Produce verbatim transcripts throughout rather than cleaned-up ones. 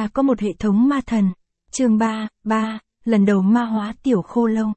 ta có một hệ thống ma thần. Chương ba, ba, lần đầu ma hóa tiểu khô lâu.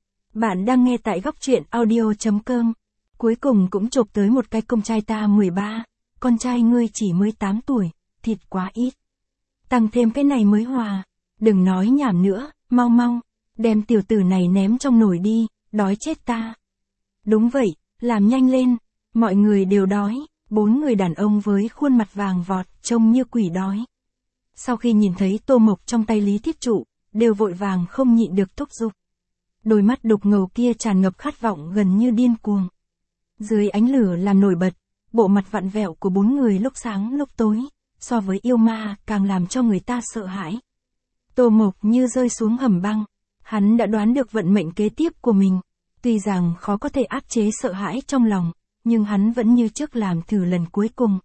Bạn đang nghe tại góc truyện audio chấm com. Cuối cùng cũng chộp tới một cái công trai ta mười ba, con trai ngươi chỉ mới tám tuổi, thịt quá ít. Tăng thêm cái này mới hòa, đừng nói nhảm nữa, mau mau, đem tiểu tử này ném trong nồi đi, đói chết ta. Đúng vậy, làm nhanh lên, mọi người đều đói, bốn người đàn ông với khuôn mặt vàng vọt, trông như quỷ đói. Sau khi nhìn thấy tô mộc trong tay Lý Thiết Trụ, đều vội vàng không nhịn được thúc giục. Đôi mắt đục ngầu kia tràn ngập khát vọng gần như điên cuồng. Dưới ánh lửa làm nổi bật, bộ mặt vặn vẹo của bốn người lúc sáng lúc tối, so với yêu ma càng làm cho người ta sợ hãi. Tô Mộc như rơi xuống hầm băng, hắn đã đoán được vận mệnh kế tiếp của mình. Tuy rằng khó có thể áp chế sợ hãi trong lòng, nhưng hắn vẫn như trước làm thử lần cuối cùng.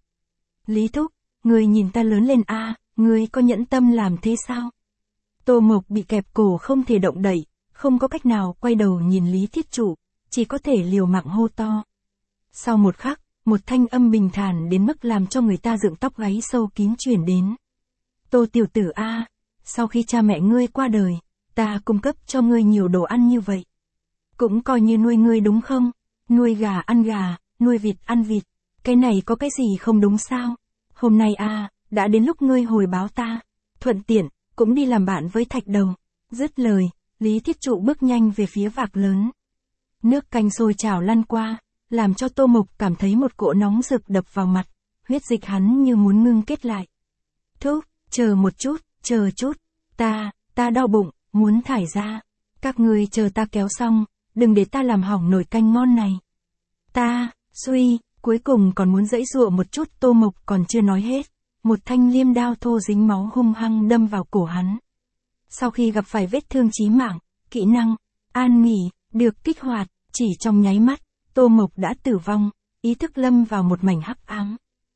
Lý Thúc, người nhìn ta lớn lên a, à, người có nhẫn tâm làm thế sao? Tô Mộc bị kẹp cổ không thể động đậy, không có cách nào quay đầu nhìn Lý Thiết Trụ, chỉ có thể liều mạng hô to. Sau một khắc, một thanh âm bình thản đến mức làm cho người ta dựng tóc gáy sâu kín truyền đến. Tô tiểu tử a, à, sau khi cha mẹ ngươi qua đời, ta cung cấp cho ngươi nhiều đồ ăn như vậy. Cũng coi như nuôi ngươi đúng không? Nuôi gà ăn gà, nuôi vịt ăn vịt, cái này có cái gì không đúng sao? Hôm nay a, à, đã đến lúc ngươi hồi báo ta, thuận tiện, cũng đi làm bạn với Thạch Đầu. Dứt lời, Lý Thiết Trụ bước nhanh về phía vạc lớn. Nước canh sôi trào lăn qua, làm cho Tô Mộc cảm thấy một cỗ nóng rực đập vào mặt, huyết dịch hắn như muốn ngưng kết lại. Thúc, chờ một chút, chờ chút, ta, ta đau bụng, muốn thải ra. Các ngươi chờ ta kéo xong, đừng để ta làm hỏng nồi canh ngon này. Ta, suy, cuối cùng còn muốn giãy giụa một chút. Tô Mộc còn chưa nói hết, một thanh liêm đao thô dính máu hung hăng đâm vào cổ hắn. Sau khi gặp phải vết thương chí mạng, kỹ năng an nghỉ được kích hoạt, chỉ trong nháy mắt, Tô Mộc đã tử vong, ý thức lâm vào một mảnh hắc ám.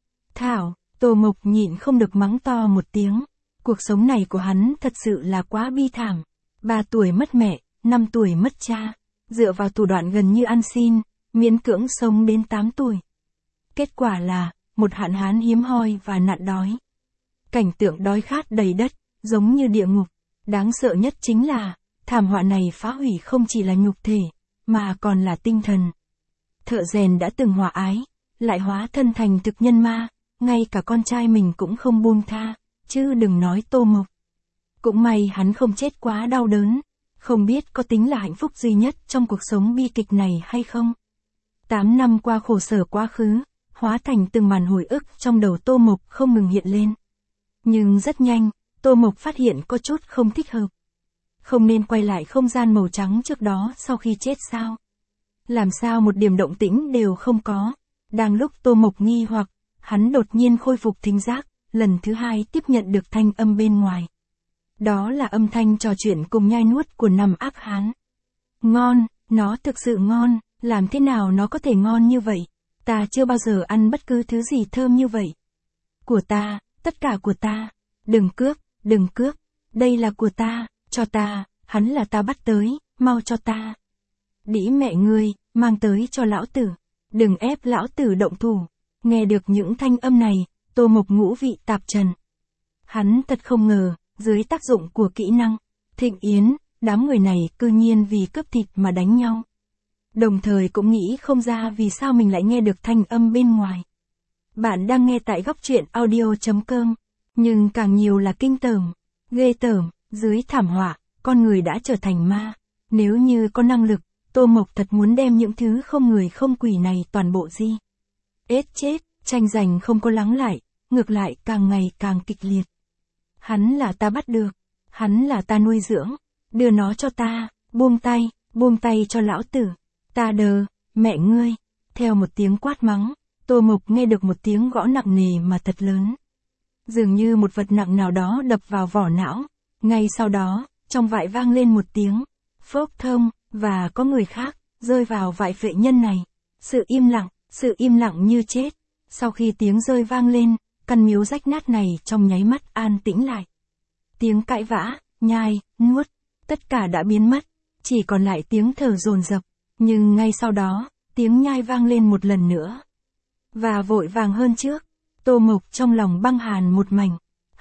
Thảo, Tô Mộc nhịn không được mắng to một tiếng. Cuộc sống này của hắn thật sự là quá bi thảm. Ba tuổi mất mẹ, năm tuổi mất cha, dựa vào thủ đoạn gần như ăn xin, miễn cưỡng sống đến tám tuổi. Kết quả là, một hạn hán hiếm hoi và nạn đói. Cảnh tượng đói khát đầy đất, giống như địa ngục. Đáng sợ nhất chính là, thảm họa này phá hủy không chỉ là nhục thể, mà còn là tinh thần. Thợ rèn đã từng hòa ái, lại hóa thân thành thực nhân ma, ngay cả con trai mình cũng không buông tha, chứ đừng nói Tô Mộc. Cũng may hắn không chết quá đau đớn, không biết có tính là hạnh phúc duy nhất trong cuộc sống bi kịch này hay không. Tám năm qua khổ sở quá khứ, hóa thành từng màn hồi ức trong đầu Tô Mộc không ngừng hiện lên. Nhưng rất nhanh, Tô Mộc phát hiện có chút không thích hợp. Không nên quay lại không gian màu trắng trước đó sau khi chết sao? Làm sao một điểm động tĩnh đều không có? Đang lúc Tô Mộc nghi hoặc, hắn đột nhiên khôi phục thính giác, lần thứ hai tiếp nhận được thanh âm bên ngoài. Đó là âm thanh trò chuyện cùng nhai nuốt của nằm ác hán. Ngon, nó thực sự ngon, làm thế nào nó có thể ngon như vậy? Ta chưa bao giờ ăn bất cứ thứ gì thơm như vậy. Của ta, tất cả của ta. Đừng cướp, đừng cướp, đây là của ta, cho ta, hắn là ta bắt tới, mau cho ta. Đĩ mẹ ngươi, mang tới cho lão tử, đừng ép lão tử động thủ. Nghe được những thanh âm này, Tô Mộc ngũ vị tạp trần. Hắn thật không ngờ, dưới tác dụng của kỹ năng Thịnh Yến, đám người này cư nhiên vì cướp thịt mà đánh nhau. Đồng thời cũng nghĩ không ra vì sao mình lại nghe được thanh âm bên ngoài. Bạn đang nghe tại góc truyện audio chấm com, nhưng càng nhiều là kinh tởm, ghê tởm, dưới thảm họa, con người đã trở thành ma. Nếu như có năng lực, Tô Mộc thật muốn đem những thứ không người không quỷ này toàn bộ di. Ết chết, tranh giành không có lắng lại, ngược lại càng ngày càng kịch liệt. Hắn là ta bắt được, hắn là ta nuôi dưỡng, đưa nó cho ta, buông tay, buông tay cho lão tử, ta đờ, mẹ ngươi. Theo một tiếng quát mắng, Tô Mộc nghe được một tiếng gõ nặng nề mà thật lớn. Dường như một vật nặng nào đó đập vào vỏ não, ngay sau đó, trong vại vang lên một tiếng, phốc thông, và có người khác, rơi vào vại phệ nhân này. Sự im lặng, sự im lặng như chết. Sau khi tiếng rơi vang lên, căn miếu rách nát này trong nháy mắt an tĩnh lại. Tiếng cãi vã, nhai, nuốt, tất cả đã biến mất, chỉ còn lại tiếng thở dồn dập. Nhưng ngay sau đó, tiếng nhai vang lên một lần nữa. Và vội vàng hơn trước, Tô Mộc trong lòng băng hàn một mảnh.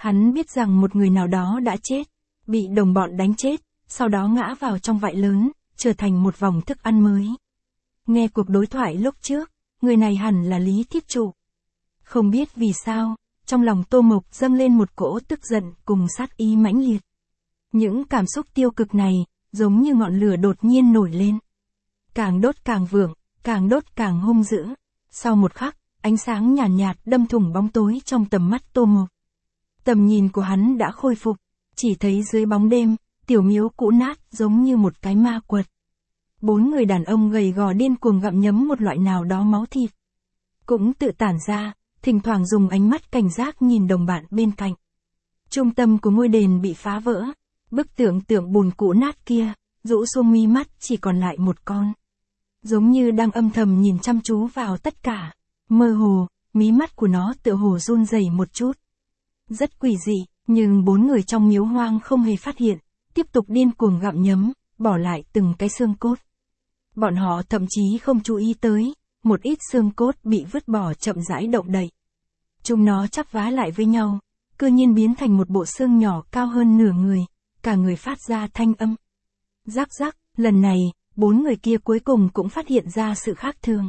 Hắn biết rằng một người nào đó đã chết, bị đồng bọn đánh chết, sau đó ngã vào trong vại lớn, trở thành một vòng thức ăn mới. Nghe cuộc đối thoại lúc trước, người này hẳn là Lý Thiếp Trụ. Không biết vì sao, trong lòng Tô Mộc dâng lên một cỗ tức giận cùng sát ý mãnh liệt. Những cảm xúc tiêu cực này, giống như ngọn lửa đột nhiên nổi lên. Càng đốt càng vượng, càng đốt càng hung dữ. Sau một khắc, ánh sáng nhàn nhạt, nhạt đâm thủng bóng tối trong tầm mắt Tô Mộc. Tầm nhìn của hắn đã khôi phục, chỉ thấy dưới bóng đêm, tiểu miếu cũ nát giống như một cái ma quật. Bốn người đàn ông gầy gò điên cuồng gặm nhấm một loại nào đó máu thịt. Cũng tự tản ra, thỉnh thoảng dùng ánh mắt cảnh giác nhìn đồng bạn bên cạnh. Trung tâm của ngôi đền bị phá vỡ, bức tượng tượng bùn cũ nát kia, rũ xuống mí mắt chỉ còn lại một con. Giống như đang âm thầm nhìn chăm chú vào tất cả, mơ hồ, mí mắt của nó tựa hồ run rẩy một chút. Rất quỷ dị, nhưng bốn người trong miếu hoang không hề phát hiện, tiếp tục điên cuồng gặm nhấm, bỏ lại từng cái xương cốt. Bọn họ thậm chí không chú ý tới, một ít xương cốt bị vứt bỏ chậm rãi động đậy. Chúng nó chắp vá lại với nhau, cư nhiên biến thành một bộ xương nhỏ cao hơn nửa người, cả người phát ra thanh âm. Rắc rắc, lần này, bốn người kia cuối cùng cũng phát hiện ra sự khác thường.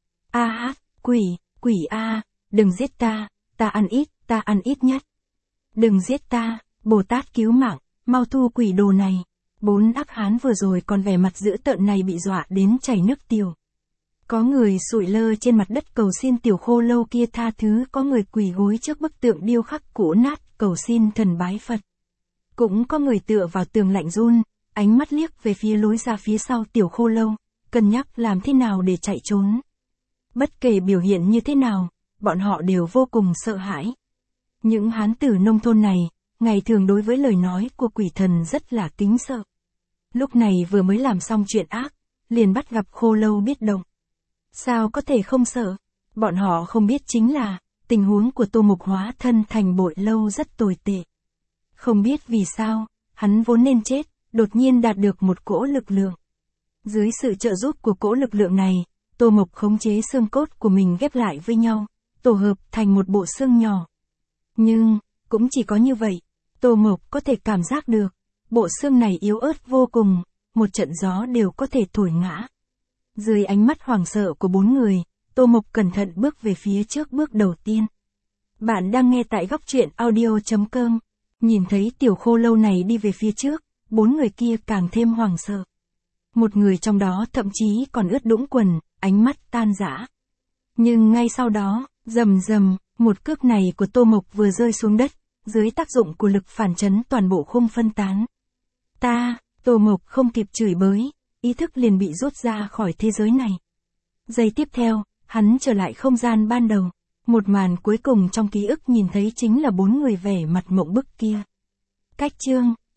A hát, quỷ, quỷ a, đừng giết ta, ta ăn ít, ta ăn ít nhất. Đừng giết ta, Bồ Tát cứu mạng, mau thu quỷ đồ này. Bốn ác hán vừa rồi còn vẻ mặt dữ tợn này bị dọa đến chảy nước tiểu. Có người sụi lơ trên mặt đất cầu xin tiểu khô lâu kia tha thứ, có người quỳ gối trước bức tượng điêu khắc cũ nát cầu xin thần bái Phật. Cũng có người tựa vào tường lạnh run, ánh mắt liếc về phía lối ra phía sau tiểu khô lâu, cân nhắc làm thế nào để chạy trốn. Bất kể biểu hiện như thế nào, bọn họ đều vô cùng sợ hãi. Những hán tử nông thôn này, ngày thường đối với lời nói của quỷ thần rất là kính sợ. Lúc này vừa mới làm xong chuyện ác, liền bắt gặp khô lâu biết động. Sao có thể không sợ? Bọn họ không biết chính là, tình huống của Tô Mục hóa thân thành bội lâu rất tồi tệ. Không biết vì sao, hắn vốn nên chết, đột nhiên đạt được một cỗ lực lượng. Dưới sự trợ giúp của cỗ lực lượng này, Tô Mộc khống chế xương cốt của mình ghép lại với nhau, tổ hợp thành một bộ xương nhỏ. Nhưng, cũng chỉ có như vậy, Tô Mộc có thể cảm giác được, bộ xương này yếu ớt vô cùng, một trận gió đều có thể thổi ngã. Dưới ánh mắt hoảng sợ của bốn người, Tô Mộc cẩn thận bước về phía trước bước đầu tiên. Bạn đang nghe tại góc truyện audio chấm com. Nhìn thấy tiểu khô lâu này đi về phía trước, bốn người kia càng thêm hoảng sợ. Một người trong đó thậm chí còn ướt đũng quần, ánh mắt tan rã. Nhưng ngay sau đó, rầm rầm, một cước này của Tô Mộc vừa rơi xuống đất, dưới tác dụng của lực phản chấn toàn bộ khung phân tán. Ta, Tô Mộc không kịp chửi bới, ý thức liền bị rút ra khỏi thế giới này. Giây tiếp theo, hắn trở lại không gian ban đầu. Một màn cuối cùng trong ký ức nhìn thấy chính là bốn người vẻ mặt mộng bức kia. Cách chương